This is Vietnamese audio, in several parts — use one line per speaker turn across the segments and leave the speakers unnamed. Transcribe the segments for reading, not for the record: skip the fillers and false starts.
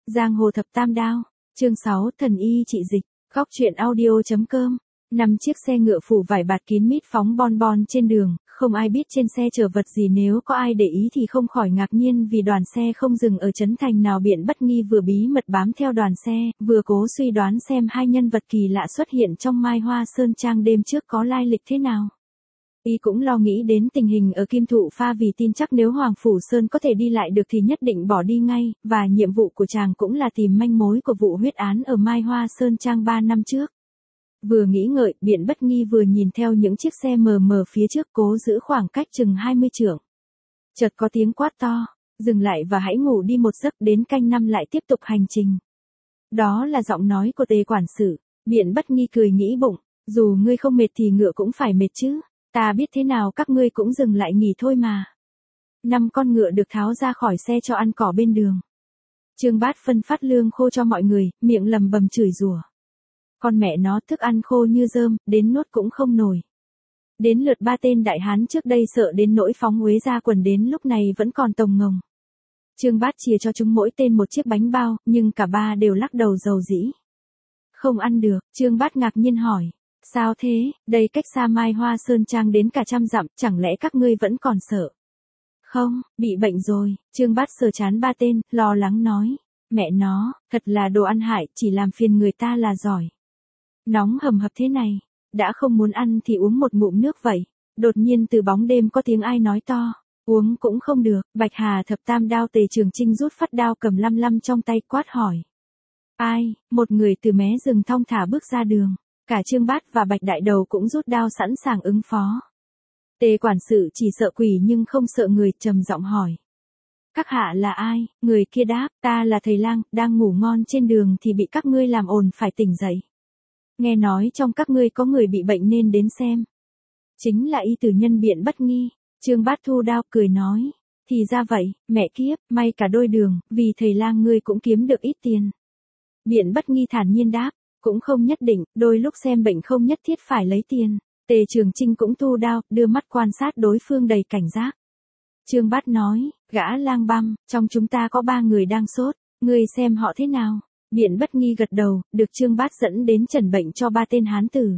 Giang hồ thập tam đao, chương 6, thần y trị dịch, góc truyện audio.com. 5 chiếc xe ngựa phủ vải bạt kín mít phóng bon bon trên đường, không ai biết trên xe chở vật gì, nếu có ai để ý thì không khỏi ngạc nhiên vì đoàn xe không dừng ở trấn thành nào. Biện Bất Nghi vừa bí mật bám theo đoàn xe, vừa cố suy đoán xem hai nhân vật kỳ lạ xuất hiện trong Mai Hoa Sơn Trang đêm trước có lai lịch thế nào. Y cũng lo nghĩ đến tình hình ở Kim Thụ Pha, vì tin chắc nếu Hoàng Phủ Sơn có thể đi lại được thì nhất định bỏ đi ngay, và nhiệm vụ của chàng cũng là tìm manh mối của vụ huyết án ở Mai Hoa Sơn Trang 3 năm trước. Vừa nghĩ ngợi, Biện Bất Nghi vừa nhìn theo những chiếc xe mờ mờ phía trước, cố giữ khoảng cách chừng 20 trượng. Chợt có tiếng quát to, dừng lại và hãy ngủ đi một giấc, đến canh 5 lại tiếp tục hành trình. Đó là giọng nói của Tề quản sự. Biện Bất Nghi cười nghĩ bụng, dù ngươi không mệt thì ngựa cũng phải mệt chứ, ta biết thế nào các ngươi cũng dừng lại nghỉ thôi mà. 5 con ngựa được tháo ra khỏi xe cho ăn cỏ bên đường. Trương Bát phân phát lương khô cho mọi người, miệng lầm bầm chửi rủa. Con mẹ nó, thức ăn khô như rơm, đến nuốt cũng không nổi. Đến lượt 3 tên đại hán trước đây sợ đến nỗi phóng uế ra quần, đến lúc này vẫn còn tồng ngồng. Trương Bát chia cho chúng mỗi tên một chiếc bánh bao, nhưng cả ba đều lắc đầu rầu rĩ. Không ăn được. Trương Bát ngạc nhiên hỏi, sao thế, đây cách xa Mai Hoa Sơn Trang đến cả 100 dặm, chẳng lẽ các ngươi vẫn còn sợ? Không, bị bệnh rồi. Trương Bát sờ trán 3 tên, lo lắng nói, mẹ nó, thật là đồ ăn hại, chỉ làm phiền người ta là giỏi. Nóng hầm hập thế này, đã không muốn ăn thì uống một ngụm nước vậy. Đột nhiên từ bóng đêm có tiếng ai nói to, uống cũng không được. Bạch Hà thập tam đao Tề Trường Chinh rút phát đao cầm lăm lăm trong tay, quát hỏi. Ai? Một người từ mé rừng thong thả bước ra đường. Cả Trương Bát và Bạch Đại Đầu cũng rút đao sẵn sàng ứng phó. Tề quản sự chỉ sợ quỷ nhưng không sợ người, trầm giọng hỏi. Các hạ là ai? Người kia đáp, ta là thầy lang, đang ngủ ngon trên đường thì bị các ngươi làm ồn phải tỉnh dậy. Nghe nói trong các ngươi có người bị bệnh nên đến xem. Chính là y tử nhân Biện Bất Nghi. Trương Bát thu đao cười nói. Thì ra vậy, mẹ kiếp, may cả đôi đường, vì thầy lang ngươi cũng kiếm được ít tiền. Biện Bất Nghi thản nhiên đáp, cũng không nhất định, đôi lúc xem bệnh không nhất thiết phải lấy tiền. Tề Trường Chinh cũng thu đao, đưa mắt quan sát đối phương đầy cảnh giác. Trương Bát nói, gã lang băm, trong chúng ta có 3 người đang sốt, ngươi xem họ thế nào. Biện Bất Nghi gật đầu, được Trương Bát dẫn đến chẩn bệnh cho 3 tên hán tử.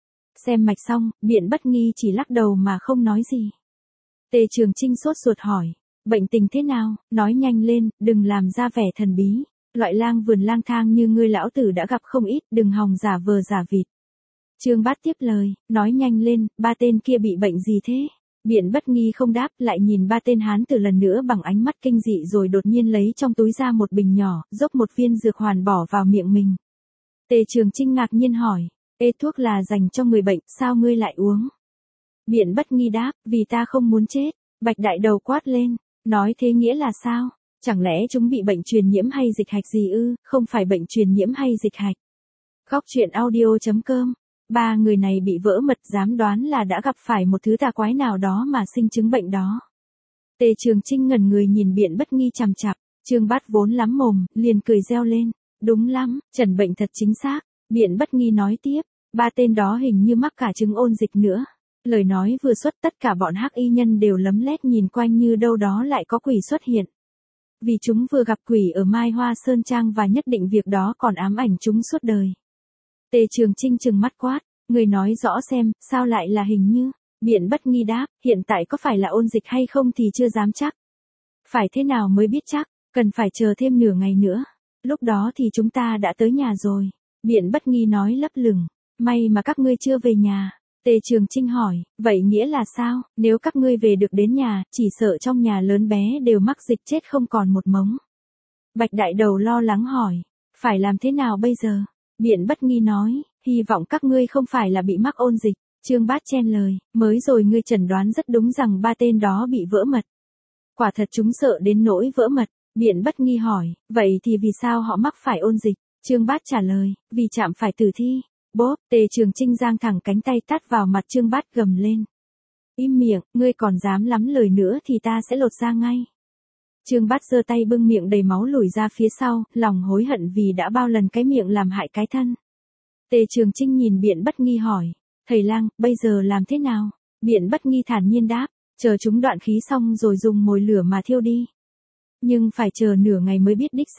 Xem mạch xong, Biện Bất Nghi chỉ lắc đầu mà không nói gì. Tề Trường Chinh sốt ruột hỏi, bệnh tình thế nào, nói nhanh lên, đừng làm ra vẻ thần bí. Loại lang vườn lang thang như ngươi lão tử đã gặp không ít, đừng hòng giả vờ giả vịt. Trương Bát tiếp lời, nói nhanh lên, 3 tên kia bị bệnh gì thế? Biện Bất Nghi không đáp, lại nhìn 3 tên hán tử lần nữa bằng ánh mắt kinh dị, rồi đột nhiên lấy trong túi ra một bình nhỏ, dốc một viên dược hoàn bỏ vào miệng mình. Tề Trường Chinh ngạc nhiên hỏi, ê, thuốc là dành cho người bệnh, sao ngươi lại uống? Biện Bất Nghi đáp, vì ta không muốn chết. Bạch Đại Đầu quát lên, nói thế nghĩa là sao? Chẳng lẽ chúng bị bệnh truyền nhiễm hay dịch hạch gì ư? Không phải bệnh truyền nhiễm hay dịch hạch. Góc truyện audio.com. 3 người này bị vỡ mật, dám đoán là đã gặp phải một thứ tà quái nào đó mà sinh chứng bệnh đó. Tề Trường Chinh ngẩn người nhìn Biện Bất Nghi chằm chằm. Trương Bát vốn lắm mồm, liền cười reo lên. Đúng lắm, chẩn bệnh thật chính xác. Biện Bất Nghi nói tiếp, 3 tên đó hình như mắc cả chứng ôn dịch nữa. Lời nói vừa xuất, tất cả bọn hắc y nhân đều lấm lét nhìn quanh như đâu đó lại có quỷ xuất hiện. Vì chúng vừa gặp quỷ ở Mai Hoa Sơn Trang và nhất định việc đó còn ám ảnh chúng suốt đời. Tề Trường Chinh trừng mắt quát, người nói rõ xem, sao lại là hình như? Biện Bất Nghi đáp, hiện tại có phải là ôn dịch hay không thì chưa dám chắc. Phải thế nào mới biết chắc, cần phải chờ thêm nửa ngày nữa. Lúc đó thì chúng ta đã tới nhà rồi. Biện Bất Nghi nói lấp lửng, may mà các ngươi chưa về nhà. Tề Trường Chinh hỏi, vậy nghĩa là sao? Nếu các ngươi về được đến nhà, chỉ sợ trong nhà lớn bé đều mắc dịch chết không còn một mống. Bạch Đại Đầu lo lắng hỏi, phải làm thế nào bây giờ? Biện Bất Nghi nói, hy vọng các ngươi không phải là bị mắc ôn dịch. Trương Bát chen lời, mới rồi ngươi chẩn đoán rất đúng rằng 3 tên đó bị vỡ mật. Quả thật chúng sợ đến nỗi vỡ mật. Biện Bất Nghi hỏi, vậy thì vì sao họ mắc phải ôn dịch? Trương Bát trả lời, vì chạm phải tử thi. Bốp, Tề Trường Chinh giang thẳng cánh tay tát vào mặt Trương Bát, gầm lên. Im miệng, ngươi còn dám lắm lời nữa thì ta sẽ lột da ngay. Trương Bát giơ tay bưng miệng đầy máu lùi ra phía sau, lòng hối hận vì đã bao lần cái miệng làm hại cái thân. Tề Trường Chinh nhìn Biện Bất Nghi hỏi, thầy lang, bây giờ làm thế nào? Biện Bất Nghi thản nhiên đáp, chờ chúng đoạn khí xong rồi dùng mồi lửa mà thiêu đi. Nhưng phải chờ nửa ngày mới biết đích xác.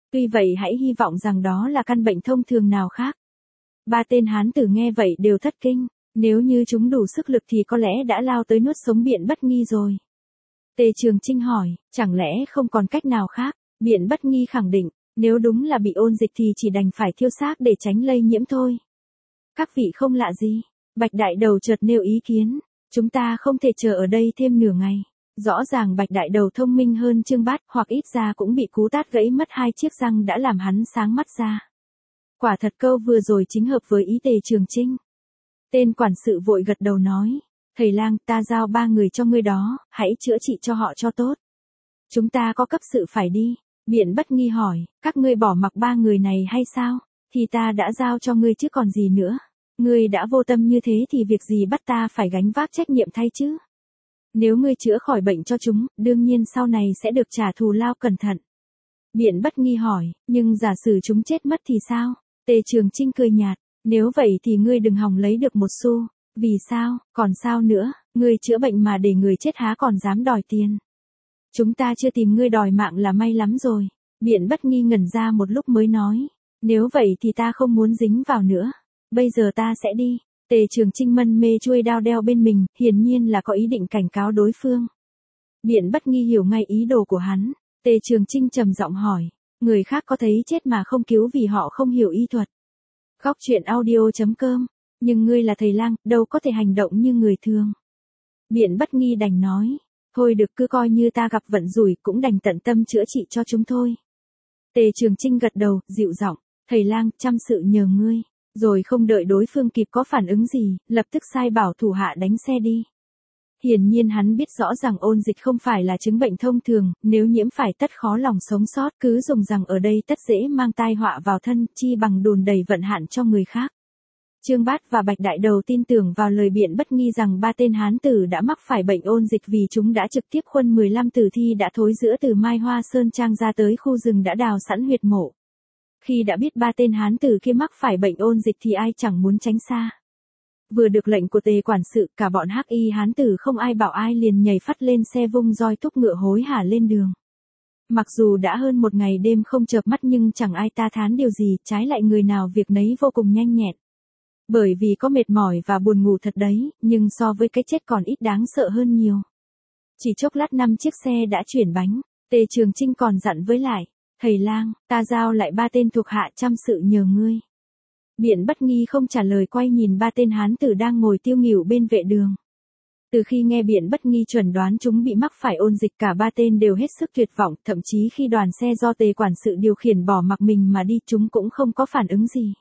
Tuy vậy hãy hy vọng rằng đó là căn bệnh thông thường nào khác. Ba tên hán tử nghe vậy đều thất kinh, nếu như chúng đủ sức lực thì có lẽ đã lao tới nuốt sống Biện Bất Nghi rồi. Tề Trường Chinh hỏi, chẳng lẽ không còn cách nào khác? Biện Bất Nghi khẳng định, nếu đúng là bị ôn dịch thì chỉ đành phải thiêu xác để tránh lây nhiễm thôi. Các vị không lạ gì? Bạch Đại Đầu chợt nêu ý kiến, chúng ta không thể chờ ở đây thêm nửa ngày. Rõ ràng Bạch Đại Đầu thông minh hơn Trương Bát, hoặc ít ra cũng bị cú tát gãy mất 2 chiếc răng đã làm hắn sáng mắt ra. Quả thật câu vừa rồi chính hợp với ý Tề Trường Chinh. Tên quản sự vội gật đầu nói, thầy lang, ta giao 3 người cho ngươi đó, hãy chữa trị cho họ cho tốt. Chúng ta có cấp sự phải đi. Biện Bất Nghi hỏi, các ngươi bỏ mặc 3 người này hay sao? Thì ta đã giao cho ngươi chứ còn gì nữa. Ngươi đã vô tâm như thế thì việc gì bắt ta phải gánh vác trách nhiệm thay chứ? Nếu ngươi chữa khỏi bệnh cho chúng, đương nhiên sau này sẽ được trả thù lao cẩn thận. Biện Bất Nghi hỏi, nhưng giả sử chúng chết mất thì sao? Tề Trường Chinh cười nhạt, nếu vậy thì ngươi đừng hòng lấy được một xu. Vì sao, còn sao nữa, ngươi chữa bệnh mà để người chết há còn dám đòi tiền. Chúng ta chưa tìm ngươi đòi mạng là may lắm rồi. Biện Bất Nghi ngẩn ra một lúc mới nói, nếu vậy thì ta không muốn dính vào nữa. Bây giờ ta sẽ đi. Tề Trường Chinh mân mê chuôi đao đeo bên mình, hiển nhiên là có ý định cảnh cáo đối phương. Biện Bất Nghi hiểu ngay ý đồ của hắn. Tề Trường Chinh trầm giọng hỏi, người khác có thấy chết mà không cứu vì họ không hiểu y thuật. Góc truyện audio.com, nhưng ngươi là thầy lang, đâu có thể hành động như người thường. Biện Bất Nghi đành nói, thôi được, cứ coi như ta gặp vận rủi, cũng đành tận tâm chữa trị cho chúng thôi. Tề Trường Chinh gật đầu, dịu giọng, thầy lang, trăm sự nhờ ngươi. Rồi không đợi đối phương kịp có phản ứng gì, lập tức sai bảo thủ hạ đánh xe đi. Hiển nhiên hắn biết rõ rằng ôn dịch không phải là chứng bệnh thông thường, nếu nhiễm phải tất khó lòng sống sót, cứ dùng rằng ở đây tất dễ mang tai họa vào thân, chi bằng đùn đầy vận hạn cho người khác. Trương Bát và Bạch Đại Đầu tin tưởng vào lời Biện Bất Nghi rằng 3 tên hán tử đã mắc phải bệnh ôn dịch vì chúng đã trực tiếp khuân 15 tử thi đã thối rữa từ Mai Hoa Sơn Trang ra tới khu rừng đã đào sẵn huyệt mộ. Khi đã biết 3 tên hán tử kia mắc phải bệnh ôn dịch thì ai chẳng muốn tránh xa. Vừa được lệnh của Tề quản sự, cả bọn hắc y hán tử không ai bảo ai liền nhảy phắt lên xe vung roi thúc ngựa hối hả lên đường. Mặc dù đã hơn một ngày đêm không chợp mắt nhưng chẳng ai ta thán điều gì, trái lại người nào việc nấy vô cùng nhanh nhẹn. Bởi vì có mệt mỏi và buồn ngủ thật đấy, nhưng so với cái chết còn ít đáng sợ hơn nhiều. Chỉ chốc lát 5 chiếc xe đã chuyển bánh, Tề Trường Chinh còn dặn với lại, thầy lang, ta giao lại 3 tên thuộc hạ trăm sự nhờ ngươi. Biện Bất Nghi không trả lời, quay nhìn 3 tên hán tử đang ngồi tiêu nghỉu bên vệ đường. Từ khi nghe Biện Bất Nghi chuẩn đoán chúng bị mắc phải ôn dịch, cả 3 tên đều hết sức tuyệt vọng, thậm chí khi đoàn xe do Tề quản sự điều khiển bỏ mặc mình mà đi chúng cũng không có phản ứng gì.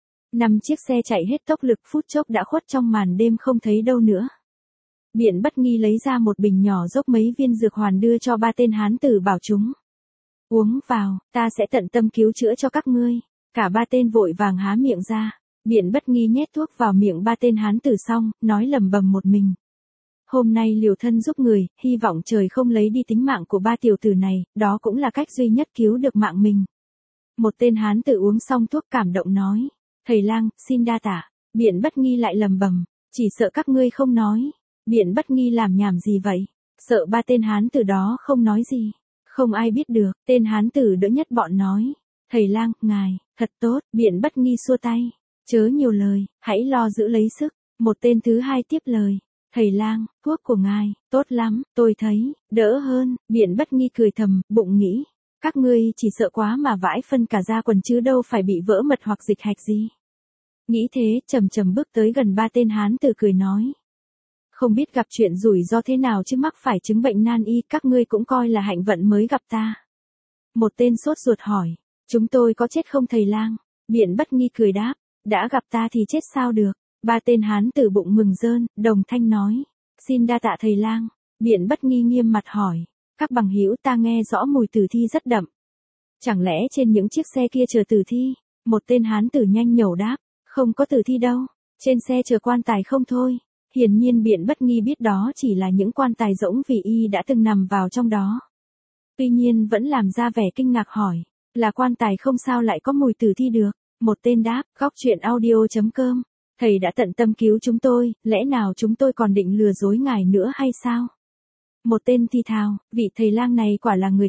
5 chiếc xe chạy hết tốc lực, phút chốc đã khuất trong màn đêm không thấy đâu nữa. Biện Bất Nghi lấy ra một bình nhỏ dốc mấy viên dược hoàn đưa cho 3 tên hán tử bảo chúng. Uống vào, ta sẽ tận tâm cứu chữa cho các ngươi. Cả 3 tên vội vàng há miệng ra. Biện Bất Nghi nhét thuốc vào miệng 3 tên hán tử xong, nói lẩm bẩm một mình. Hôm nay liều thân giúp người, hy vọng trời không lấy đi tính mạng của 3 tiểu tử này, đó cũng là cách duy nhất cứu được mạng mình. Một tên hán tử uống xong thuốc cảm động nói. Thầy lang, xin đa tạ. Biện Bất Nghi lại lẩm bẩm, chỉ sợ các ngươi không nói. Biện Bất Nghi làm nhảm gì vậy? Sợ 3 tên hán tử đó không nói gì. Không ai biết được, tên hán tử đỡ nhất bọn nói. Thầy lang, ngài, thật tốt. Biện Bất Nghi xua tay. Chớ nhiều lời, hãy lo giữ lấy sức. Một tên thứ hai tiếp lời. Thầy lang, thuốc của ngài, tốt lắm, tôi thấy, đỡ hơn. Biện Bất Nghi cười thầm, bụng nghĩ. Các ngươi chỉ sợ quá mà vãi phân cả da quần chứ đâu phải bị vỡ mật hoặc dịch hạch gì. Nghĩ thế, chậm chậm bước tới gần 3 tên hán tử cười nói. Không biết gặp chuyện rủi ro thế nào chứ mắc phải chứng bệnh nan y, các ngươi cũng coi là hạnh vận mới gặp ta. Một tên sốt ruột hỏi, chúng tôi có chết không thầy lang? Biện Bất Nghi cười đáp, đã gặp ta thì chết sao được. 3 tên hán tử bụng mừng rơn, đồng thanh nói, xin đa tạ thầy lang. Biện Bất Nghi nghiêm mặt hỏi, các bằng hữu, ta nghe rõ mùi tử thi rất đậm. Chẳng lẽ trên những chiếc xe kia chờ tử thi? Một tên hán tử nhanh nhẩu đáp, không có tử thi đâu, trên xe chờ quan tài không thôi. Hiển nhiên Biện Bất Nghi biết đó chỉ là những quan tài rỗng vì y đã từng nằm vào trong đó. Tuy nhiên vẫn làm ra vẻ kinh ngạc hỏi, là quan tài không sao lại có mùi tử thi được. Một tên đáp, góc truyện audio.com, thầy đã tận tâm cứu chúng tôi, lẽ nào chúng tôi còn định lừa dối ngài nữa hay sao? Một tên thì thào, vị thầy lang này quả là người tốt.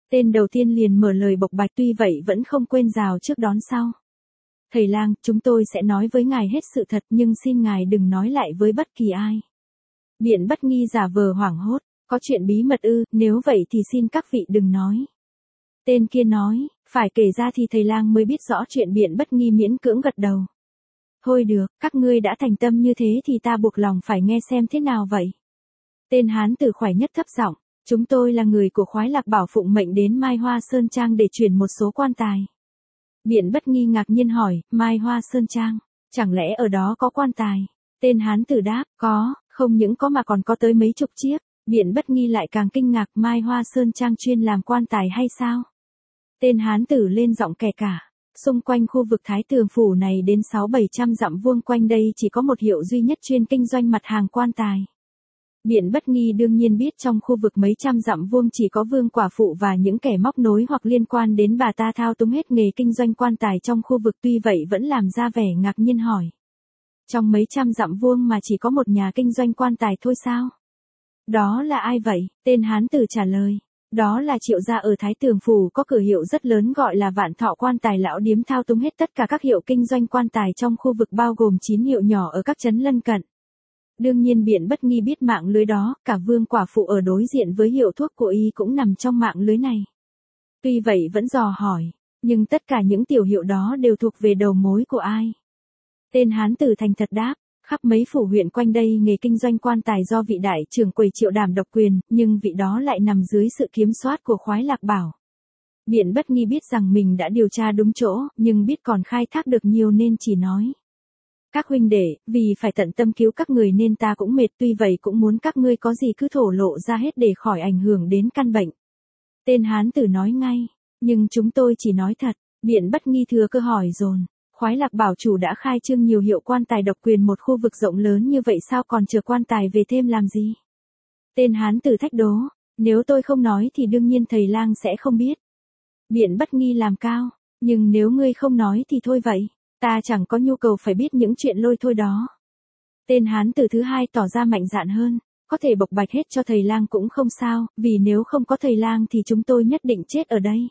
Tên đầu tiên liền mở lời bộc bạch, tuy vậy vẫn không quên rào trước đón sau. Thầy lang, chúng tôi sẽ nói với ngài hết sự thật nhưng xin ngài đừng nói lại với bất kỳ ai. Biện Bất Nghi giả vờ hoảng hốt, có chuyện bí mật ư, nếu vậy thì xin các vị đừng nói. Tên kia nói, phải kể ra thì thầy lang mới biết rõ chuyện. Biện Bất Nghi miễn cưỡng gật đầu. Thôi được, các ngươi đã thành tâm như thế thì ta buộc lòng phải nghe xem thế nào vậy. Tên hán tử khoái nhất thấp giọng, chúng tôi là người của Khoái Lạc Bảo phụng mệnh đến Mai Hoa Sơn Trang để chuyển một số quan tài. Biện Bất Nghi ngạc nhiên hỏi, Mai Hoa Sơn Trang, chẳng lẽ ở đó có quan tài? Tên hán tử đáp, có, không những có mà còn có tới mấy chục chiếc. Biện Bất Nghi lại càng kinh ngạc, Mai Hoa Sơn Trang chuyên làm quan tài hay sao? Tên hán tử lên giọng kẻ cả. Xung quanh khu vực Thái Tường Phủ này đến 600-700 dặm vuông quanh đây chỉ có một hiệu duy nhất chuyên kinh doanh mặt hàng quan tài. Biện Bất Nghi đương nhiên biết trong khu vực mấy trăm dặm vuông chỉ có Vương Quả Phụ và những kẻ móc nối hoặc liên quan đến bà ta thao túng hết nghề kinh doanh quan tài trong khu vực, tuy vậy vẫn làm ra vẻ ngạc nhiên hỏi. Trong mấy trăm dặm vuông mà chỉ có một nhà kinh doanh quan tài thôi sao? Đó là ai vậy? Tên hán tử trả lời. Đó là Triệu gia ở Thái Tường Phủ, có cửa hiệu rất lớn gọi là Vạn Thọ Quan Tài Lão Điếm, thao túng hết tất cả các hiệu kinh doanh quan tài trong khu vực, bao gồm 9 hiệu nhỏ ở các trấn lân cận. Đương nhiên Biện Bất Nghi biết mạng lưới đó, cả Vương Quả Phụ ở đối diện với hiệu thuốc của y cũng nằm trong mạng lưới này. Tuy vậy vẫn dò hỏi, nhưng tất cả những tiểu hiệu đó đều thuộc về đầu mối của ai? Tên hán tử thành thật đáp, khắp mấy phủ huyện quanh đây nghề kinh doanh quan tài do vị đại trưởng quầy Triệu đảm độc quyền, nhưng vị đó lại nằm dưới sự kiểm soát của Khoái Lạc Bảo. Biện Bất Nghi biết rằng mình đã điều tra đúng chỗ, nhưng biết còn khai thác được nhiều nên chỉ nói. Các huynh đệ, vì phải tận tâm cứu các người nên ta cũng mệt, tuy vậy cũng muốn các ngươi có gì cứ thổ lộ ra hết để khỏi ảnh hưởng đến căn bệnh. Tên hán tử nói ngay, nhưng chúng tôi chỉ nói thật. Biện Bất Nghi thừa cơ hỏi dồn. Khoái Lạc Bảo chủ đã khai trương nhiều hiệu quan tài độc quyền một khu vực rộng lớn như vậy, sao còn chờ quan tài về thêm làm gì? Tên hán tử thách đố, nếu tôi không nói thì đương nhiên thầy lang sẽ không biết. Biện Bất Nghi làm cao, nhưng nếu ngươi không nói thì thôi vậy, ta chẳng có nhu cầu phải biết những chuyện lôi thôi đó. Tên hán tử thứ hai tỏ ra mạnh dạn hơn, có thể bộc bạch hết cho thầy lang cũng không sao, vì nếu không có thầy lang thì chúng tôi nhất định chết ở đây.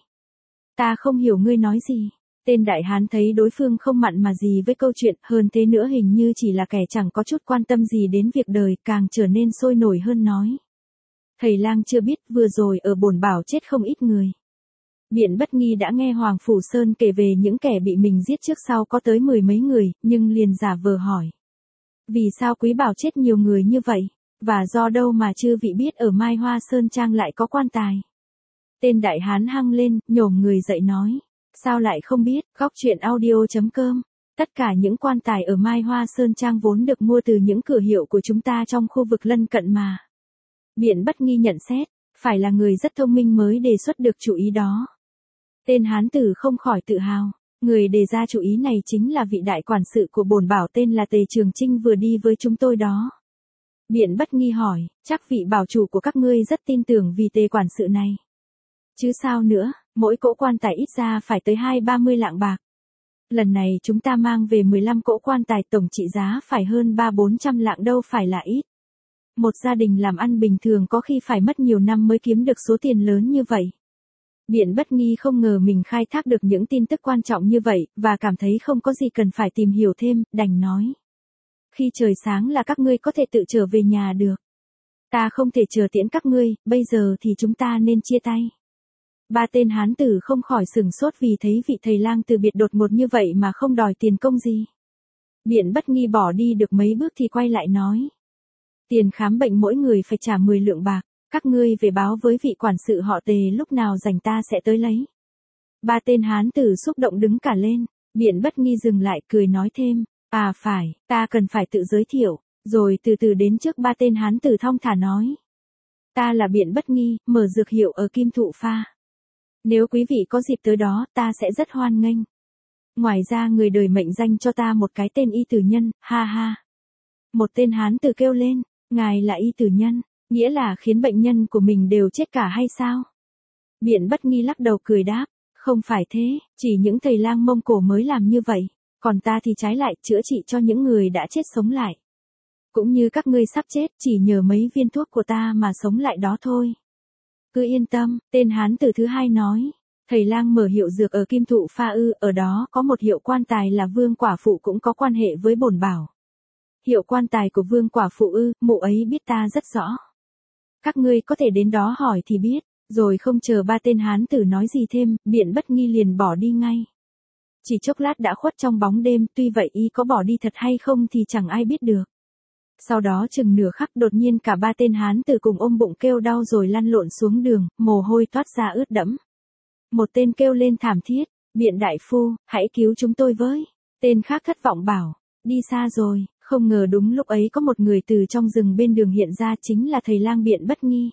Ta không hiểu ngươi nói gì. Tên đại hán thấy đối phương không mặn mà gì với câu chuyện, hơn thế nữa hình như chỉ là kẻ chẳng có chút quan tâm gì đến việc đời, càng trở nên sôi nổi hơn nói. Thầy lang chưa biết, vừa rồi ở Bổn Bảo chết không ít người. Biện Bất Nghi đã nghe Hoàng Phủ Sơn kể về những kẻ bị mình giết trước sau có tới 10 mấy người, nhưng liền giả vờ hỏi. Vì sao Quý Bảo chết nhiều người như vậy? Và do đâu mà chư vị biết ở Mai Hoa Sơn Trang lại có quan tài? Tên đại hán hăng lên, nhổm người dậy nói. Sao lại không biết? Góc truyện audio.com. Tất cả những quan tài ở Mai Hoa Sơn Trang vốn được mua từ những cửa hiệu của chúng ta trong khu vực lân cận mà. Biện Bất Nghi nhận xét, phải là người rất thông minh mới đề xuất được chủ ý đó. Tên hán tử không khỏi tự hào, người đề ra chủ ý này chính là vị đại quản sự của Bổn Bảo tên là Tề Trường Chinh vừa đi với chúng tôi đó. Biện Bất Nghi hỏi, chắc vị bảo chủ của các ngươi rất tin tưởng vì Tề quản sự này. Chứ sao nữa, mỗi cỗ quan tài ít ra phải tới 20-30 lạng bạc. Lần này chúng ta mang về 15 cỗ quan tài tổng trị giá phải hơn 300-400 lạng, đâu phải là ít. Một gia đình làm ăn bình thường có khi phải mất nhiều năm mới kiếm được số tiền lớn như vậy. Biện Bất Nghi không ngờ mình khai thác được những tin tức quan trọng như vậy, và cảm thấy không có gì cần phải tìm hiểu thêm, đành nói. Khi trời sáng là các ngươi có thể tự trở về nhà được. Ta không thể chờ tiễn các ngươi, bây giờ thì chúng ta nên chia tay. Ba tên hán tử không khỏi sửng sốt vì thấy vị thầy lang từ biệt đột ngột như vậy mà không đòi tiền công gì. Biện Bất Nghi bỏ đi được mấy bước thì quay lại nói. Tiền khám bệnh mỗi người phải trả 10 lượng bạc, các ngươi về báo với vị quản sự họ Tề, lúc nào rảnh ta sẽ tới lấy. Ba tên hán tử xúc động đứng cả lên, Biện Bất Nghi dừng lại cười nói thêm, à phải, ta cần phải tự giới thiệu, rồi từ từ đến trước ba tên hán tử thong thả nói. Ta là Biện Bất Nghi, mở dược hiệu ở Kim Thụ Pha. Nếu quý vị có dịp tới đó, ta sẽ rất hoan nghênh. Ngoài ra người đời mệnh danh cho ta một cái tên Y Tử Nhân, ha ha. Một tên hán tử kêu lên, ngài là Y Tử Nhân, nghĩa là khiến bệnh nhân của mình đều chết cả hay sao? Biện Bất Nghi lắc đầu cười đáp, không phải thế, chỉ những thầy lang Mông Cổ mới làm như vậy, còn ta thì trái lại chữa trị cho những người đã chết sống lại. Cũng như các ngươi sắp chết, chỉ nhờ mấy viên thuốc của ta mà sống lại đó thôi. Cứ yên tâm, tên hán tử thứ hai nói. Thầy lang mở hiệu dược ở Kim Thụ Pha ư, ở đó có một hiệu quan tài là Vương quả phụ cũng có quan hệ với bổn bảo. Hiệu quan tài của Vương quả phụ ư, mụ ấy biết ta rất rõ. Các ngươi có thể đến đó hỏi thì biết, rồi không chờ ba tên hán tử nói gì thêm, Biện Bất Nghi liền bỏ đi ngay. Chỉ chốc lát đã khuất trong bóng đêm, tuy vậy y có bỏ đi thật hay không thì chẳng ai biết được. Sau đó chừng nửa khắc đột nhiên cả ba tên hán tử cùng ôm bụng kêu đau rồi lăn lộn xuống đường, mồ hôi toát ra ướt đẫm. Một tên kêu lên thảm thiết, Biện đại phu, hãy cứu chúng tôi với. Tên khác thất vọng bảo, đi xa rồi, không ngờ đúng lúc ấy có một người từ trong rừng bên đường hiện ra, chính là thầy lang Biện Bất Nghi.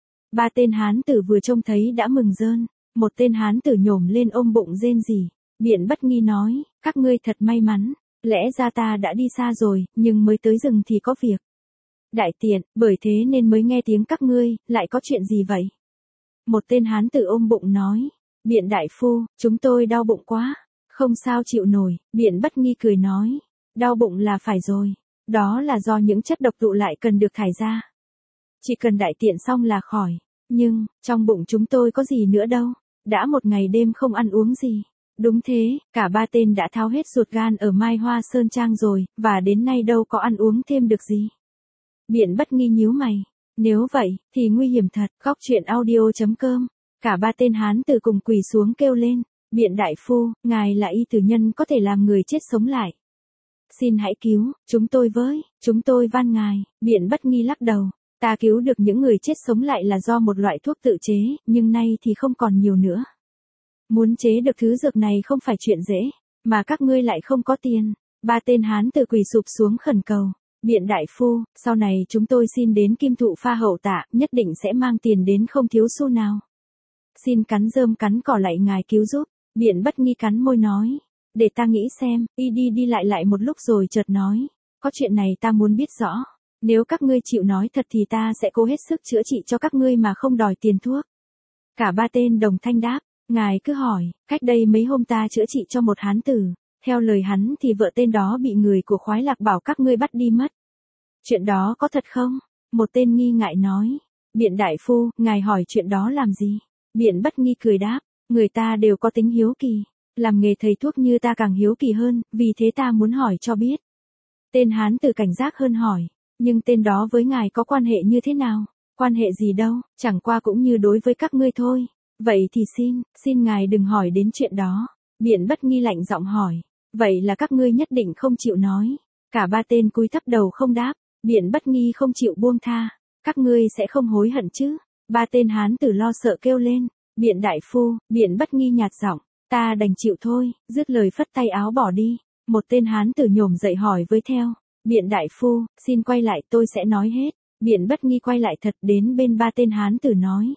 Ba tên hán tử vừa trông thấy đã mừng rơn, một tên hán tử nhổm lên ôm bụng rên rỉ. Biện Bất Nghi nói, các ngươi thật may mắn, lẽ ra ta đã đi xa rồi, nhưng mới tới rừng thì có việc. Đại tiện, bởi thế nên mới nghe tiếng các ngươi, lại có chuyện gì vậy? Một tên hán tử ôm bụng nói, Biện đại phu, chúng tôi đau bụng quá, không sao chịu nổi. Biện Bất Nghi cười nói, đau bụng là phải rồi, đó là do những chất độc tụ lại cần được thải ra. Chỉ cần đại tiện xong là khỏi, nhưng, trong bụng chúng tôi có gì nữa đâu, đã một ngày đêm không ăn uống gì. Đúng thế, cả ba tên đã tháo hết ruột gan ở Mai Hoa Sơn Trang rồi, và đến nay đâu có ăn uống thêm được gì. Biện Bất Nghi nhíu mày, nếu vậy, thì nguy hiểm thật. Góc truyện audio.com. Cả ba tên hán tử cùng quỳ xuống kêu lên, Biện đại phu, ngài là y tử nhân có thể làm người chết sống lại. Xin hãy cứu, chúng tôi với, chúng tôi van ngài. Biện Bất Nghi lắc đầu, ta cứu được những người chết sống lại là do một loại thuốc tự chế, nhưng nay thì không còn nhiều nữa. Muốn chế được thứ dược này không phải chuyện dễ, mà các ngươi lại không có tiền. Ba tên hán tử quỳ sụp xuống khẩn cầu, Biện đại phu, sau này chúng tôi xin đến Kim Thụ Pha hậu tạ, nhất định sẽ mang tiền đến không thiếu xu nào. Xin cắn rơm cắn cỏ lại ngài cứu giúp. Biện Bất Nghi cắn môi nói, để ta nghĩ xem. Y đi lại một lúc rồi chợt nói, có chuyện này ta muốn biết rõ. Nếu các ngươi chịu nói thật thì ta sẽ cố hết sức chữa trị cho các ngươi mà không đòi tiền thuốc. Cả ba tên đồng thanh đáp, ngài cứ hỏi. Cách đây mấy hôm ta chữa trị cho một hán tử, theo lời hắn thì vợ tên đó bị người của Khoái Lạc bảo các ngươi bắt đi mất. Chuyện đó có thật không? Một tên nghi ngại nói, Biện đại phu, ngài hỏi chuyện đó làm gì? Biện Bất Nghi cười đáp, người ta đều có tính hiếu kỳ, làm nghề thầy thuốc như ta càng hiếu kỳ hơn, vì thế ta muốn hỏi cho biết. Tên hán tử cảnh giác hơn hỏi, nhưng tên đó với ngài có quan hệ như thế nào? Quan hệ gì đâu, chẳng qua cũng như đối với các ngươi thôi. Vậy thì xin ngài đừng hỏi đến chuyện đó. Biện Bất Nghi lạnh giọng hỏi, vậy là các ngươi nhất định không chịu nói. Cả ba tên cúi thấp đầu không đáp. Biện Bất Nghi không chịu buông tha, các ngươi sẽ không hối hận chứ? Ba tên hán tử lo sợ kêu lên, Biện đại phu. Biện Bất Nghi nhạt giọng, ta đành chịu thôi, dứt lời phất tay áo bỏ đi. Một tên hán tử nhổm dậy hỏi với theo, Biện đại phu, xin quay lại tôi sẽ nói hết. Biện Bất Nghi quay lại thật đến bên ba tên hán tử nói,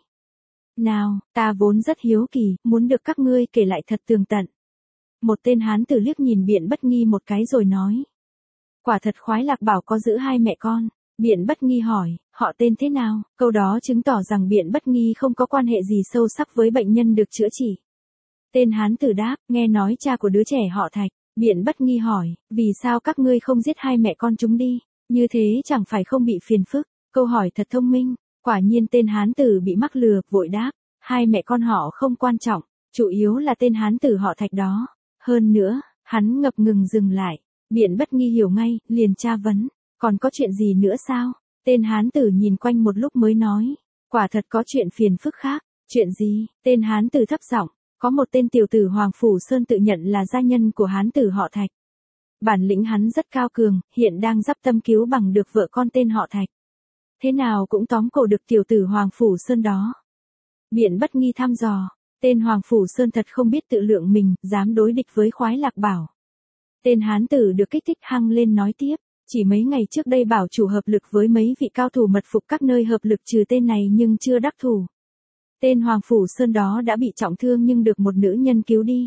nào, ta vốn rất hiếu kỳ, muốn được các ngươi kể lại thật tường tận. Một tên hán tử liếc nhìn Biện Bất Nghi một cái rồi nói, quả thật Khoái Lạc bảo có giữ hai mẹ con. Biện Bất Nghi hỏi, họ tên thế nào? Câu đó chứng tỏ rằng Biện Bất Nghi không có quan hệ gì sâu sắc với bệnh nhân được chữa trị. Tên hán tử đáp, nghe nói cha của đứa trẻ họ Thạch. Biện Bất Nghi hỏi, vì sao các ngươi không giết hai mẹ con chúng đi? Như thế chẳng phải không bị phiền phức? Câu hỏi thật thông minh. Quả nhiên tên hán tử bị mắc lừa, vội đáp, hai mẹ con họ không quan trọng, chủ yếu là tên hán tử họ Thạch đó. Hơn nữa, hắn ngập ngừng dừng lại. Biện Bất Nghi hiểu ngay, liền tra vấn, còn có chuyện gì nữa sao? Tên hán tử nhìn quanh một lúc mới nói, quả thật có chuyện phiền phức khác. Chuyện gì? Tên hán tử thấp giọng, có một tên tiểu tử Hoàng Phủ Sơn tự nhận là gia nhân của hán tử họ Thạch. Bản lĩnh hắn rất cao cường, hiện đang dắp tâm cứu bằng được vợ con tên họ Thạch. Thế nào cũng tóm cổ được tiểu tử Hoàng Phủ Sơn đó. Biện Bất Nghi thăm dò, tên Hoàng Phủ Sơn thật không biết tự lượng mình, dám đối địch với Khoái Lạc bảo. Tên hán tử được kích thích hăng lên nói tiếp, chỉ mấy ngày trước đây bảo chủ hợp lực với mấy vị cao thủ mật phục các nơi hợp lực trừ tên này nhưng chưa đắc thủ. Tên Hoàng Phủ Sơn đó đã bị trọng thương nhưng được một nữ nhân cứu đi.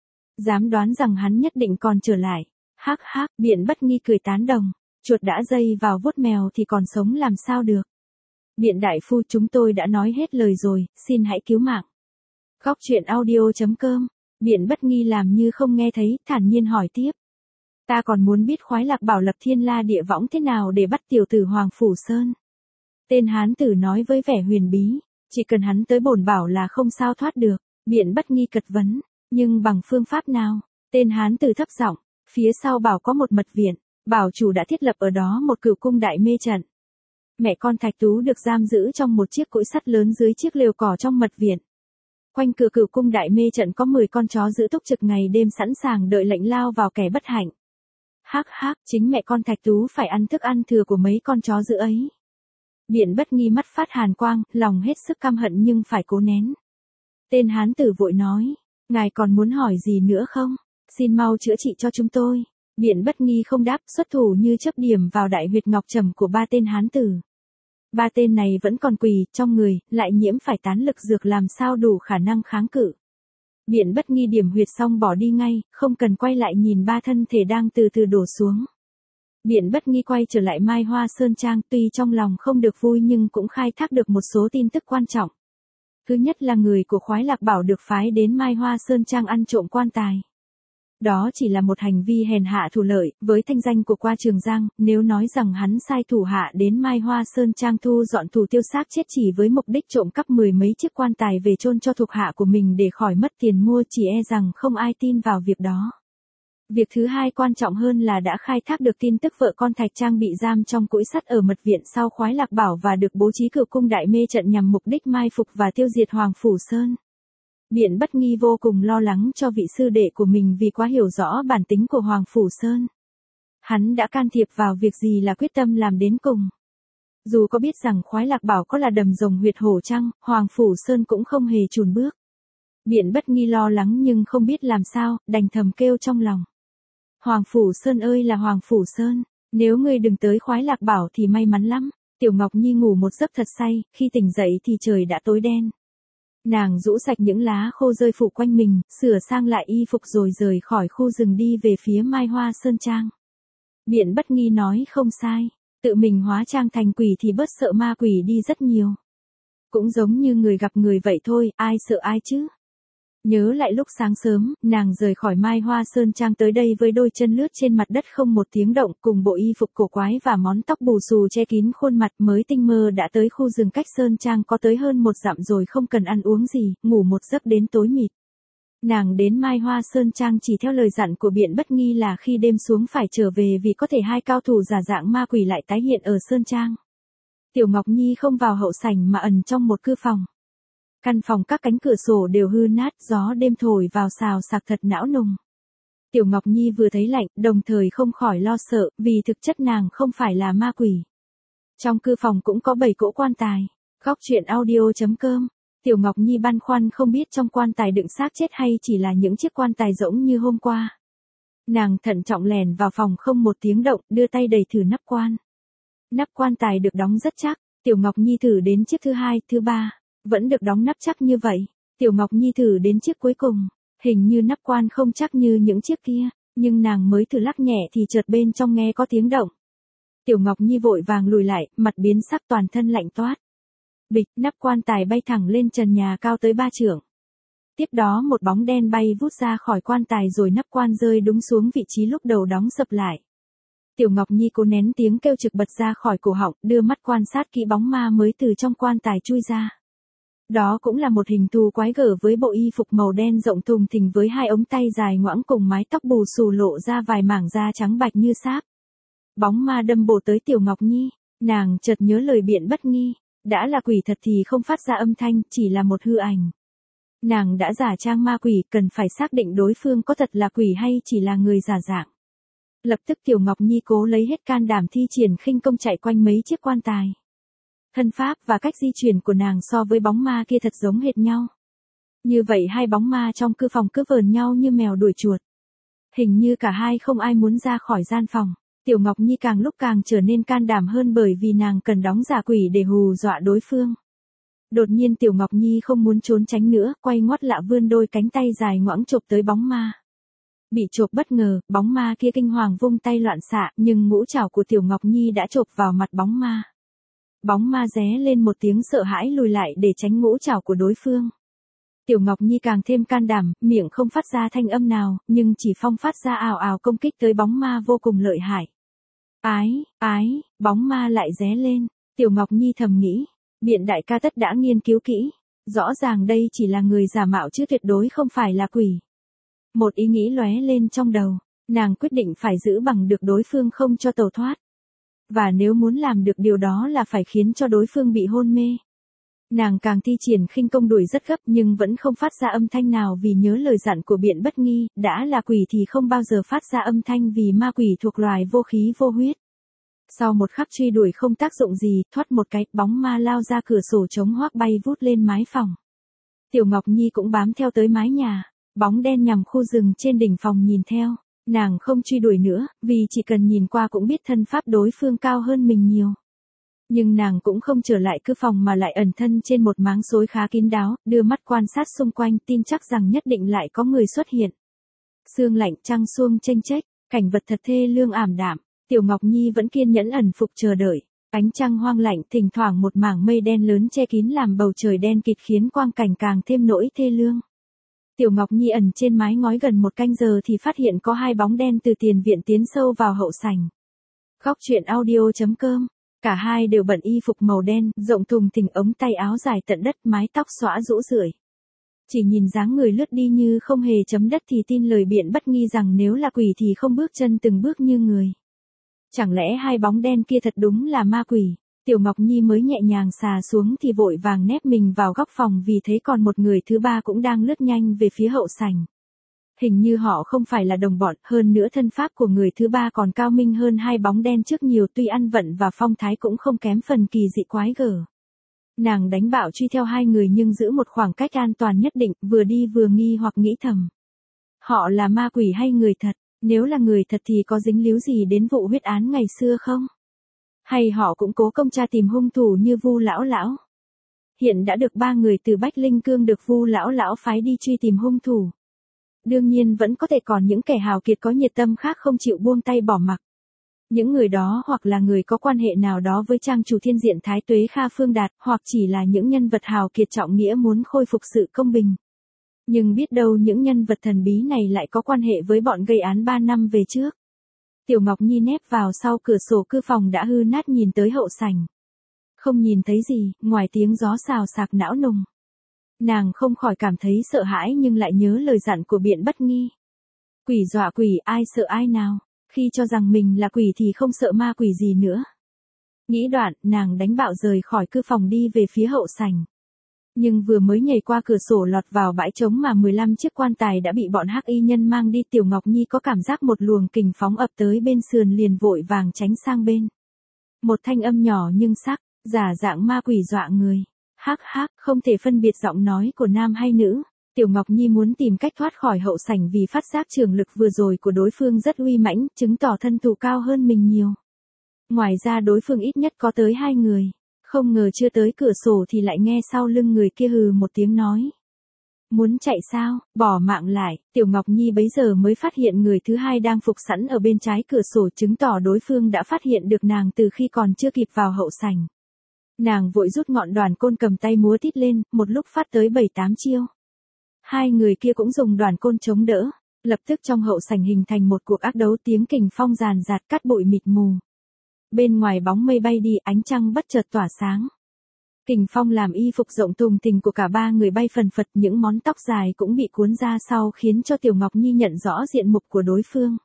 Dám đoán rằng hắn nhất định còn trở lại. Hắc hắc, Biện Bất Nghi cười tán đồng, chuột đã dây vào vuốt mèo thì còn sống làm sao được. Biện đại phu, chúng tôi đã nói hết lời rồi, xin hãy cứu mạng. Góc truyện audio.com. Biện Bất Nghi làm như không nghe thấy, thản nhiên hỏi tiếp. Ta còn muốn biết Khoái Lạc bảo lập thiên la địa võng thế nào để bắt tiểu tử Hoàng Phủ Sơn. Tên hán tử nói với vẻ huyền bí, Chỉ cần hắn tới bổn bảo là không sao thoát được. Biện Bất Nghi cật vấn, nhưng bằng phương pháp nào? Tên hán tử thấp giọng, phía sau bảo có một mật viện, bảo chủ đã thiết lập ở đó một cửu cung đại mê trận. Mẹ con Thạch Tú được giam giữ trong một chiếc cối sắt lớn dưới chiếc lều cỏ trong mật viện. Quanh cửa cửu cung đại mê trận có 10 con chó giữ túc trực ngày đêm sẵn sàng đợi lệnh lao vào kẻ bất hạnh. Hắc hắc, chính mẹ con Thạch Tú phải ăn thức ăn thừa của mấy con chó giữ ấy. Biện Bất Nghi mắt phát hàn quang, lòng hết sức căm hận nhưng phải cố nén. Tên hán tử vội nói, ngài còn muốn hỏi gì nữa không? Xin mau chữa trị cho chúng tôi. Biện Bất Nghi không đáp, xuất thủ như chớp điểm vào đại huyệt ngọc trầm của ba tên hán tử. Ba tên này vẫn còn quỳ, trong người, lại nhiễm phải tán lực dược làm sao đủ khả năng kháng cự. Biện Bất Nghi điểm huyệt xong bỏ đi ngay, không cần quay lại nhìn ba thân thể đang từ từ đổ xuống. Biện Bất Nghi quay trở lại Mai Hoa Sơn Trang, tuy trong lòng không được vui nhưng cũng khai thác được một số tin tức quan trọng. Thứ nhất là người của Khoái Lạc Bảo được phái đến Mai Hoa Sơn Trang ăn trộm quan tài. Đó chỉ là một hành vi hèn hạ thủ lợi, với thanh danh của Qua Trường Giang, nếu nói rằng hắn sai thủ hạ đến Mai Hoa Sơn Trang thu dọn thủ tiêu xác chết chỉ với mục đích trộm cắp 10 mấy chiếc quan tài về chôn cho thuộc hạ của mình để khỏi mất tiền mua, chỉ e rằng không ai tin vào việc đó. Việc thứ hai quan trọng hơn là đã khai thác được tin tức vợ con Thạch Trang bị giam trong cối sắt ở mật viện sau Khoái Lạc Bảo và được bố trí cửu cung đại mê trận nhằm mục đích mai phục và tiêu diệt Hoàng Phủ Sơn. Biện Bất Nghi vô cùng lo lắng cho vị sư đệ của mình vì quá hiểu rõ bản tính của Hoàng Phủ Sơn. Hắn đã can thiệp vào việc gì là quyết tâm làm đến cùng. Dù có biết rằng Khoái Lạc Bảo có là đầm rồng huyệt hổ trăng, Hoàng Phủ Sơn cũng không hề chùn bước. Biện Bất Nghi lo lắng nhưng không biết làm sao, đành thầm kêu trong lòng. Hoàng Phủ Sơn ơi là Hoàng Phủ Sơn, nếu ngươi đừng tới Khoái Lạc Bảo thì may mắn lắm. Tiểu Ngọc Nhi ngủ một giấc thật say, khi tỉnh dậy thì trời đã tối đen. Nàng rũ sạch những lá khô rơi phủ quanh mình, sửa sang lại y phục rồi rời khỏi khu rừng đi về phía Mai Hoa Sơn Trang. Biện Bất Nghi nói không sai, tự mình hóa trang thành quỷ thì bớt sợ ma quỷ đi rất nhiều. Cũng giống như người gặp người vậy thôi, ai sợ ai chứ. Nhớ lại lúc sáng sớm, nàng rời khỏi Mai Hoa Sơn Trang tới đây với đôi chân lướt trên mặt đất không một tiếng động, cùng bộ y phục cổ quái và món tóc bù xù che kín khuôn mặt, mới tinh mơ đã tới khu rừng cách Sơn Trang có tới hơn 1 dặm rồi, không cần ăn uống gì, ngủ một giấc đến tối mịt. Nàng đến Mai Hoa Sơn Trang chỉ theo lời dặn của Biện Bất Nghi là khi đêm xuống phải trở về vì có thể hai cao thủ giả dạng ma quỷ lại tái hiện ở Sơn Trang. Tiểu Ngọc Nhi không vào hậu sảnh mà ẩn trong một cư phòng. Căn phòng các cánh cửa sổ đều hư nát, gió đêm thổi vào xào xạc thật não nùng. Tiểu Ngọc Nhi vừa thấy lạnh, đồng thời không khỏi lo sợ, vì thực chất nàng không phải là ma quỷ. Trong cư phòng cũng có 7 cỗ quan tài. Góc truyện audio.com. Tiểu Ngọc Nhi băn khoăn không biết trong quan tài đựng xác chết hay chỉ là những chiếc quan tài rỗng như hôm qua. Nàng thận trọng lèn vào phòng không một tiếng động, đưa tay đẩy thử nắp quan. Nắp quan tài được đóng rất chắc. Tiểu Ngọc Nhi thử đến chiếc thứ 2, thứ 3. Vẫn được đóng nắp chắc như vậy. Tiểu Ngọc Nhi thử đến chiếc cuối cùng. Hình như nắp quan không chắc như những chiếc kia. Nhưng nàng mới thử lắc nhẹ thì chợt bên trong nghe có tiếng động. Tiểu Ngọc Nhi vội vàng lùi lại, mặt biến sắc, toàn thân lạnh toát. Bịch, nắp quan tài bay thẳng lên trần nhà cao tới 3 trượng. Tiếp đó một bóng đen bay vút ra khỏi quan tài rồi nắp quan rơi đúng xuống vị trí lúc đầu đóng sập lại. Tiểu Ngọc Nhi cố nén tiếng kêu trực bật ra khỏi cổ họng, đưa mắt quan sát kỹ bóng ma mới từ trong quan tài chui ra. Đó cũng là một hình thù quái gở với bộ y phục màu đen rộng thùng thình với 2 ống tay dài ngoãng cùng mái tóc bù xù lộ ra vài mảng da trắng bạch như sáp. Bóng ma đâm bổ tới Tiểu Ngọc Nhi, nàng chợt nhớ lời Biện Bất Nghi, đã là quỷ thật thì không phát ra âm thanh, chỉ là một hư ảnh. Nàng đã giả trang ma quỷ, cần phải xác định đối phương có thật là quỷ hay chỉ là người giả dạng. Lập tức Tiểu Ngọc Nhi cố lấy hết can đảm thi triển khinh công chạy quanh mấy chiếc quan tài. Thân pháp và cách di chuyển của nàng so với bóng ma kia thật giống hệt nhau. Như vậy hai bóng ma trong cư phòng cứ vờn nhau như mèo đuổi chuột. Hình như cả hai không ai muốn ra khỏi gian phòng. Tiểu Ngọc Nhi càng lúc càng trở nên can đảm hơn bởi vì nàng cần đóng giả quỷ để hù dọa đối phương. Đột nhiên Tiểu Ngọc Nhi không muốn trốn tránh nữa, quay ngoắt lạ vươn đôi cánh tay dài ngoãng chộp tới bóng ma. Bị chộp bất ngờ, bóng ma kia kinh hoàng vung tay loạn xạ, nhưng ngũ trảo của Tiểu Ngọc Nhi đã chộp vào mặt bóng ma. Bóng ma ré lên một tiếng sợ hãi lùi lại để tránh ngũ trảo của đối phương. Tiểu Ngọc Nhi càng thêm can đảm, miệng không phát ra thanh âm nào, nhưng chỉ phong phát ra ào ào công kích tới bóng ma vô cùng lợi hại. Bóng ma lại ré lên, Tiểu Ngọc Nhi thầm nghĩ, Biện đại ca tất đã nghiên cứu kỹ. Rõ ràng đây chỉ là người giả mạo chứ tuyệt đối không phải là quỷ. Một ý nghĩ lóe lên trong đầu. Nàng quyết định phải giữ bằng được đối phương không cho tẩu thoát. Và nếu muốn làm được điều đó là phải khiến cho đối phương bị hôn mê. Nàng càng thi triển khinh công đuổi rất gấp nhưng vẫn không phát ra âm thanh nào vì nhớ lời dặn của Biện Bất Nghi, đã là quỷ thì không bao giờ phát ra âm thanh vì ma quỷ thuộc loài vô khí vô huyết. Sau một khắc truy đuổi không tác dụng gì, thoát một cái, bóng ma lao ra cửa sổ trống hoác bay vút lên mái phòng. Tiểu Ngọc Nhi cũng bám theo tới mái nhà, bóng đen nhằm khu rừng trên đỉnh phòng nhìn theo. Nàng không truy đuổi nữa, vì chỉ cần nhìn qua cũng biết thân pháp đối phương cao hơn mình nhiều. Nhưng nàng cũng không trở lại cứ phòng mà lại ẩn thân trên một máng xối khá kín đáo, đưa mắt quan sát xung quanh, tin chắc rằng nhất định lại có người xuất hiện. Sương lạnh trăng xuông chênh chếch, cảnh vật thật thê lương ảm đạm, Tiểu Ngọc Nhi vẫn kiên nhẫn ẩn phục chờ đợi. Ánh trăng hoang lạnh, thỉnh thoảng một mảng mây đen lớn che kín làm bầu trời đen kịt khiến quang cảnh càng thêm nỗi thê lương. Tiểu Ngọc Nhi ẩn trên mái ngói gần một canh giờ thì phát hiện có hai bóng đen từ tiền viện tiến sâu vào hậu sảnh. Góc truyện audio.com. Cả hai đều bận y phục màu đen, rộng thùng thình, ống tay áo dài tận đất, mái tóc xõa rũ rượi. Chỉ nhìn dáng người lướt đi như không hề chấm đất thì tin lời Biện Bất Nghi rằng nếu là quỷ thì không bước chân từng bước như người. Chẳng lẽ hai bóng đen kia thật đúng là ma quỷ? Tiểu Ngọc Nhi mới nhẹ nhàng xà xuống thì vội vàng nép mình vào góc phòng vì thấy còn một người thứ ba cũng đang lướt nhanh về phía hậu sảnh. Hình như họ không phải là đồng bọn, hơn nữa thân pháp của người thứ ba còn cao minh hơn hai bóng đen trước nhiều, tuy ăn vận và phong thái cũng không kém phần kỳ dị quái gở. Nàng đánh bạo truy theo hai người nhưng giữ một khoảng cách an toàn nhất định, vừa đi vừa nghi hoặc nghĩ thầm. Họ là ma quỷ hay người thật? Nếu là người thật thì có dính líu gì đến vụ huyết án ngày xưa không? Hay họ cũng cố công tra tìm hung thủ như Vu lão lão? Hiện đã được 3 người từ Bách Linh Cương được Vu lão lão phái đi truy tìm hung thủ. Đương nhiên vẫn có thể còn những kẻ hào kiệt có nhiệt tâm khác không chịu buông tay bỏ mặc. Những người đó hoặc là người có quan hệ nào đó với trang chủ Thiên Diện Thái Tuế Kha Phương Đạt, hoặc chỉ là những nhân vật hào kiệt trọng nghĩa muốn khôi phục sự công bình. Nhưng biết đâu những nhân vật thần bí này lại có quan hệ với bọn gây án 3 năm về trước. Tiểu Ngọc Nhi nép vào sau cửa sổ cư phòng đã hư nát nhìn tới hậu sảnh. Không nhìn thấy gì, ngoài tiếng gió xào xạc não nùng. Nàng không khỏi cảm thấy sợ hãi nhưng lại nhớ lời dặn của Biện Bất Nghi. Quỷ dọa quỷ, ai sợ ai nào? Khi cho rằng mình là quỷ thì không sợ ma quỷ gì nữa. Nghĩ đoạn, nàng đánh bạo rời khỏi cư phòng đi về phía hậu sảnh. Nhưng vừa mới nhảy qua cửa sổ lọt vào bãi trống mà 15 chiếc quan tài đã bị bọn hắc y nhân mang đi. Tiểu Ngọc Nhi có cảm giác một luồng kình phóng ập tới bên sườn liền vội vàng tránh sang bên. Một thanh âm nhỏ nhưng sắc, giả dạng ma quỷ dọa người. Hắc hắc, không thể phân biệt giọng nói của nam hay nữ. Tiểu Ngọc Nhi muốn tìm cách thoát khỏi hậu sảnh vì phát giác trường lực vừa rồi của đối phương rất uy mãnh, chứng tỏ thân thủ cao hơn mình nhiều. Ngoài ra đối phương ít nhất có tới 2 người. Không ngờ chưa tới cửa sổ thì lại nghe sau lưng người kia hừ một tiếng nói. Muốn chạy sao, bỏ mạng lại. Tiểu Ngọc Nhi bấy giờ mới phát hiện người thứ hai đang phục sẵn ở bên trái cửa sổ, chứng tỏ đối phương đã phát hiện được nàng từ khi còn chưa kịp vào hậu sảnh. Nàng vội rút ngọn đoàn côn cầm tay múa tít lên, một lúc phát tới 7-8 chiêu. Hai người kia cũng dùng đoàn côn chống đỡ, lập tức trong hậu sảnh hình thành một cuộc ác đấu, tiếng kình phong ràn rạt cắt bụi mịt mù. Bên ngoài bóng mây bay đi, ánh trăng bất chợt tỏa sáng. Kình phong làm y phục rộng thùng thình của cả 3 người bay phần phật, những món tóc dài cũng bị cuốn ra sau khiến cho Tiểu Ngọc Nhi nhận rõ diện mục của đối phương.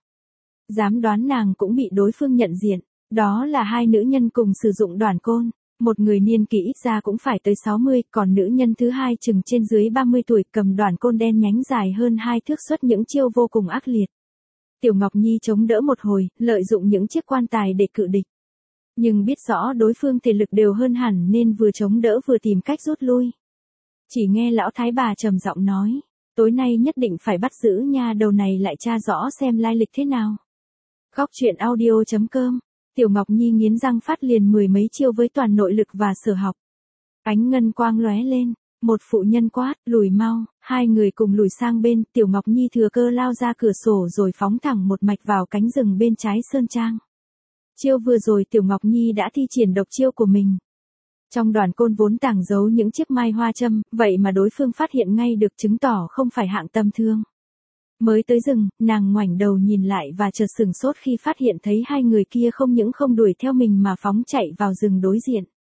Dám đoán nàng cũng bị đối phương nhận diện, đó là 2 nữ nhân cùng sử dụng đoàn côn. Một người niên kỷ ít ra cũng phải tới 60, còn nữ nhân thứ hai chừng trên dưới 30 tuổi, cầm đoàn côn đen nhánh dài hơn 2 thước, xuất những chiêu vô cùng ác liệt. Tiểu Ngọc Nhi chống đỡ một hồi, lợi dụng những chiếc quan tài để cự địch. Nhưng biết rõ đối phương thể lực đều hơn hẳn nên vừa chống đỡ vừa tìm cách rút lui. Chỉ nghe lão thái bà trầm giọng nói, tối nay nhất định phải bắt giữ nha đầu này lại tra rõ xem lai lịch thế nào. Góc truyện audio.com. Tiểu Ngọc Nhi nghiến răng phát liền 10 mấy chiêu với toàn nội lực và sở học. Ánh ngân quang lóe lên, một phụ nhân quát, lùi mau, 2 người cùng lùi sang bên, Tiểu Ngọc Nhi thừa cơ lao ra cửa sổ rồi phóng thẳng một mạch vào cánh rừng bên trái sơn trang. Chiêu vừa rồi Tiểu Ngọc Nhi đã thi triển độc chiêu của mình. Trong đoàn côn vốn tàng giấu những chiếc mai hoa châm, vậy mà đối phương phát hiện ngay được, chứng tỏ không phải hạng tầm thường. Mới tới rừng, nàng ngoảnh đầu nhìn lại và chợt sửng sốt khi phát hiện thấy 2 người kia không những không đuổi theo mình mà phóng chạy vào rừng đối diện.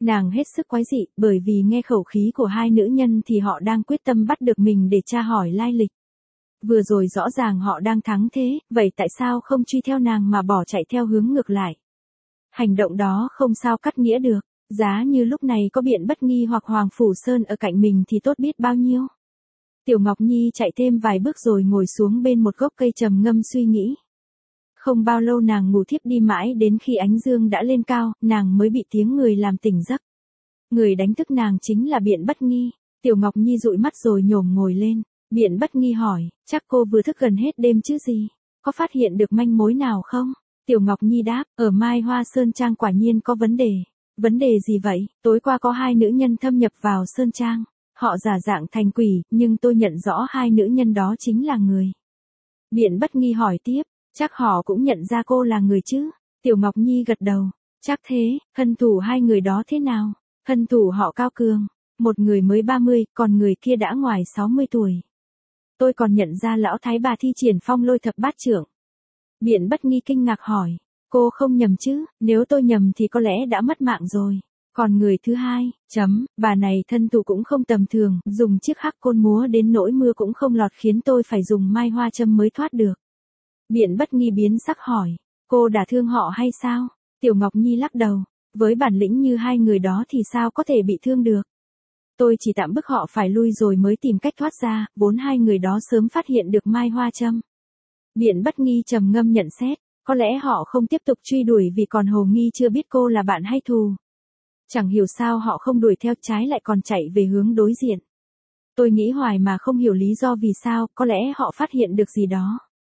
Nàng hết sức quái dị, bởi vì nghe khẩu khí của hai nữ nhân thì họ đang quyết tâm bắt được mình để tra hỏi lai lịch. Vừa rồi rõ ràng họ đang thắng thế, vậy tại sao không truy theo nàng mà bỏ chạy theo hướng ngược lại? Hành động đó không sao cắt nghĩa được, giá như lúc này có Biện Bất Nghi hoặc Hoàng Phủ Sơn ở cạnh mình thì tốt biết bao nhiêu. Tiểu Ngọc Nhi chạy thêm vài bước rồi ngồi xuống bên một gốc cây trầm ngâm suy nghĩ. Không bao lâu nàng ngủ thiếp đi mãi đến khi ánh dương đã lên cao, nàng mới bị tiếng người làm tỉnh giấc. Người đánh thức nàng chính là Biện Bất Nghi. Tiểu Ngọc Nhi dụi mắt rồi nhổm ngồi lên. Biện Bất Nghi hỏi, chắc cô vừa thức gần hết đêm chứ gì? Có phát hiện được manh mối nào không? Tiểu Ngọc Nhi đáp, ở Mai Hoa Sơn Trang quả nhiên có vấn đề. Vấn đề gì vậy? Tối qua có hai nữ nhân thâm nhập vào Sơn Trang. Họ giả dạng thành quỷ, nhưng tôi nhận rõ hai nữ nhân đó chính là người. Biện Bất Nghi hỏi tiếp, chắc họ cũng nhận ra cô là người chứ? Tiểu Ngọc Nhi gật đầu, chắc thế. Thân thủ hai người đó thế nào? Thân thủ họ cao cường, một người mới 30, còn người kia đã ngoài 60 tuổi. Tôi còn nhận ra lão thái bà thi triển phong lôi thập bát trưởng. Biện Bất Nghi kinh ngạc hỏi, cô không nhầm chứ? Nếu tôi nhầm thì có lẽ đã mất mạng rồi. Còn người thứ hai, bà này thân thủ cũng không tầm thường, dùng chiếc hắc côn múa đến nỗi mưa cũng không lọt khiến tôi phải dùng mai hoa châm mới thoát được. Biện Bất Nghi biến sắc hỏi, cô đả thương họ hay sao? Tiểu Ngọc Nhi lắc đầu, với bản lĩnh như hai người đó thì sao có thể bị thương được? Tôi chỉ tạm bức họ phải lui rồi mới tìm cách thoát ra, vốn hai người đó sớm phát hiện được mai hoa châm. Biện Bất Nghi trầm ngâm nhận xét, có lẽ họ không tiếp tục truy đuổi vì còn hồ nghi chưa biết cô là bạn hay thù. Chẳng hiểu sao họ không đuổi theo trái lại còn chạy về hướng đối diện. Tôi nghĩ hoài mà không hiểu lý do vì sao, có lẽ họ phát hiện được gì đó.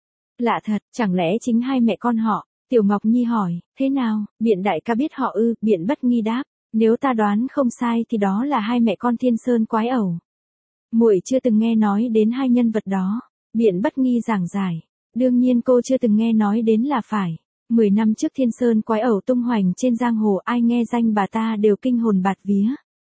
Lạ thật, chẳng lẽ chính hai mẹ con họ? Tiểu Ngọc Nhi hỏi, thế nào, Biện đại ca biết họ ư? Biện Bất Nghi đáp, nếu ta đoán không sai thì đó là hai mẹ con Thiên Sơn Quái Ẩu. Muội chưa từng nghe nói đến hai nhân vật đó. Biện Bất Nghi giảng giải, đương nhiên cô chưa từng nghe nói đến là phải. 10 năm trước Thiên Sơn Quái Ẩu tung hoành trên giang hồ, ai nghe danh bà ta đều kinh hồn bạt vía.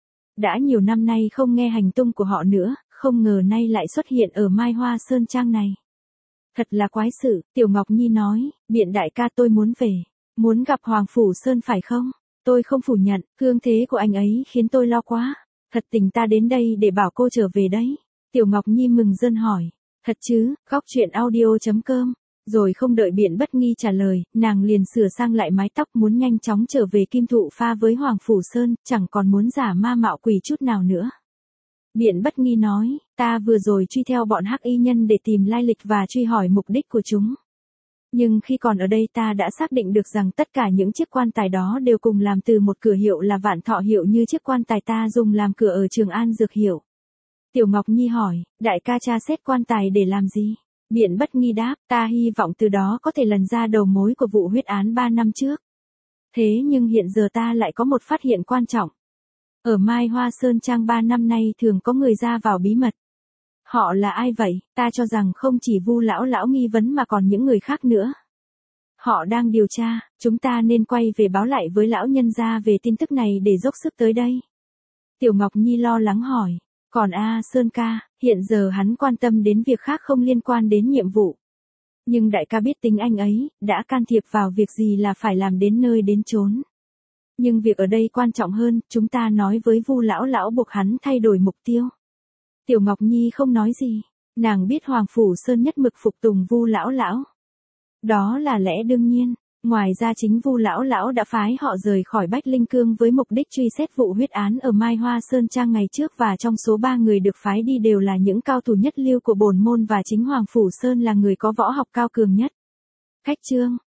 Đã nhiều năm nay không nghe hành tung của họ nữa, không ngờ nay lại xuất hiện ở Mai Hoa Sơn Trang này. Thật là quái sự, Tiểu Ngọc Nhi nói, Biện đại ca tôi muốn về, muốn gặp Hoàng Phủ Sơn phải không? Tôi không phủ nhận, cương thế của anh ấy khiến tôi lo quá. Thật tình ta đến đây để bảo cô trở về đấy. Tiểu Ngọc Nhi mừng rơn hỏi, thật chứ? Góc truyện audio.com. Rồi không đợi Biện Bất Nghi trả lời, nàng liền sửa sang lại mái tóc muốn nhanh chóng trở về Kim Thụ Pha với Hoàng Phủ Sơn, chẳng còn muốn giả ma mạo quỷ chút nào nữa. Biện Bất Nghi nói, ta vừa rồi truy theo bọn hắc y nhân để tìm lai lịch và truy hỏi mục đích của chúng. Nhưng khi còn ở đây ta đã xác định được rằng tất cả những chiếc quan tài đó đều cùng làm từ một cửa hiệu là Vạn Thọ hiệu như chiếc quan tài ta dùng làm cửa ở Trường An Dược hiệu. Tiểu Ngọc Nhi hỏi, đại ca tra xét quan tài để làm gì? Biện Bất Nghi đáp, ta hy vọng từ đó có thể lần ra đầu mối của vụ huyết án 3 năm trước. Thế nhưng hiện giờ ta lại có một phát hiện quan trọng. Ở Mai Hoa Sơn Trang 3 năm nay thường có người ra vào bí mật. Họ là ai vậy? Ta cho rằng không chỉ Vu lão nghi vấn mà còn những người khác nữa. Họ đang điều tra, chúng ta nên quay về báo lại với lão nhân gia về tin tức này để dốc sức tới đây. Tiểu Ngọc Nhi lo lắng hỏi, còn Sơn ca, hiện giờ hắn quan tâm đến việc khác không liên quan đến nhiệm vụ. Nhưng đại ca biết tính anh ấy, đã can thiệp vào việc gì là phải làm đến nơi đến chốn. Nhưng việc ở đây quan trọng hơn, chúng ta nói với Vu lão buộc hắn thay đổi mục tiêu. Tiểu Ngọc Nhi không nói gì, nàng biết Hoàng Phủ Sơn nhất mực phục tùng Vu lão. Đó là lẽ đương nhiên, ngoài ra chính Vu lão đã phái họ rời khỏi Bách Linh Cương với mục đích truy xét vụ huyết án ở Mai Hoa Sơn Trang ngày trước và trong số 3 người được phái đi đều là những cao thủ nhất lưu của bổn môn và chính Hoàng Phủ Sơn là người có võ học cao cường nhất. Khách chương